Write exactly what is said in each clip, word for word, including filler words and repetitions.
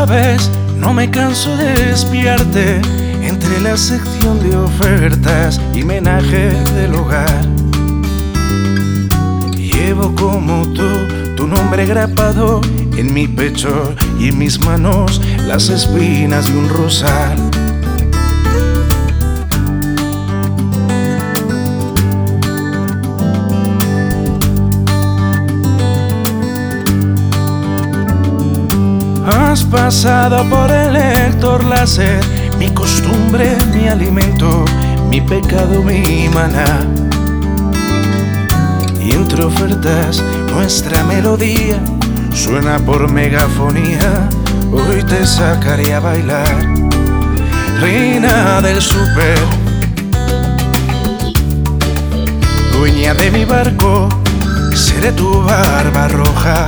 sabes, no me canso de espiarte entre la sección de ofertas y menaje del hogar. Llevo como tú tu nombre grapado en mi pecho y en mis manos las espinas de un rosal. Has pasado por el lector láser, mi costumbre, mi alimento, mi pecado, mi maná. Y entre ofertas nuestra melodía suena por megafonía. Hoy te sacaré a bailar, reina del súper, dueña de mi barco, seré tu barba roja.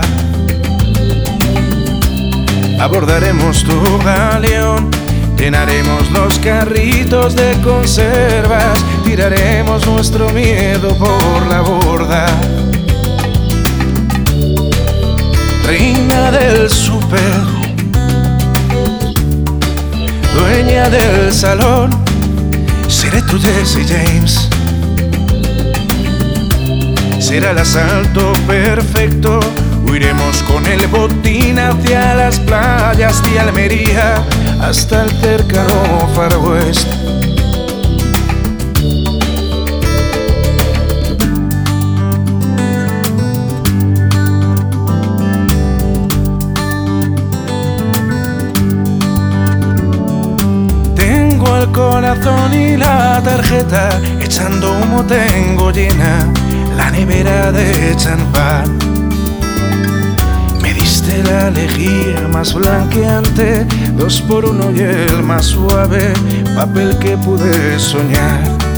Abordaremos tu galeón, llenaremos los carritos de conservas, tiraremos nuestro miedo por la borda. Reina del súper, dueña del salón, seré tu Jesse James. Será el asalto perfecto, huiremos con el botín hacia las playas de Almería hasta el cercano Far West. Tengo el corazón y la tarjeta, echando humo tengo llena la nevera de champán. Me diste la lejía más blanqueante, dos por uno y el más suave papel que pude soñar.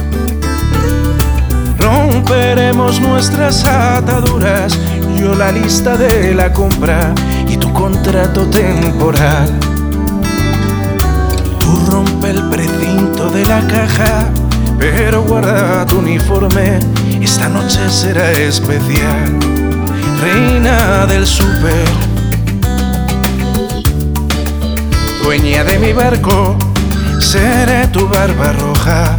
Romperemos nuestras ataduras, yo la lista de la compra y tu contrato temporal. Tú rompe el precinto de la caja, pero guarda tu uniforme, esta noche será especial. Reina del súper, dueña de mi barco, seré tu barba roja.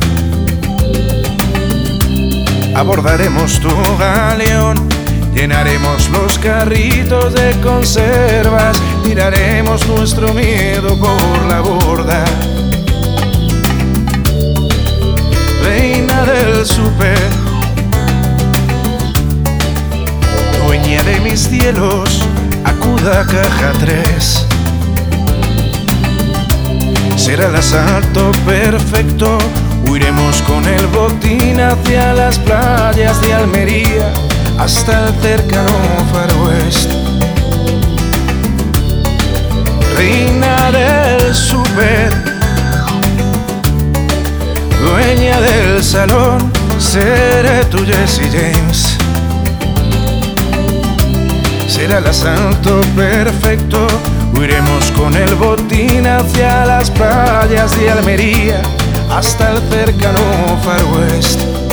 Abordaremos tu galeón, llenaremos los carritos de conservas, tiraremos nuestro miedo por la borda. Reina del súper, dueña de mis cielos, acuda a caja tres. Será el asalto perfecto, huiremos con el botín hacia las playas de Almería hasta el cercano Far West. Reina del súper, dueña del salón, seré tu Jesse James. Será el asalto perfecto, huiremos con el botín hacia las playas de Almería hasta el cercano Far West.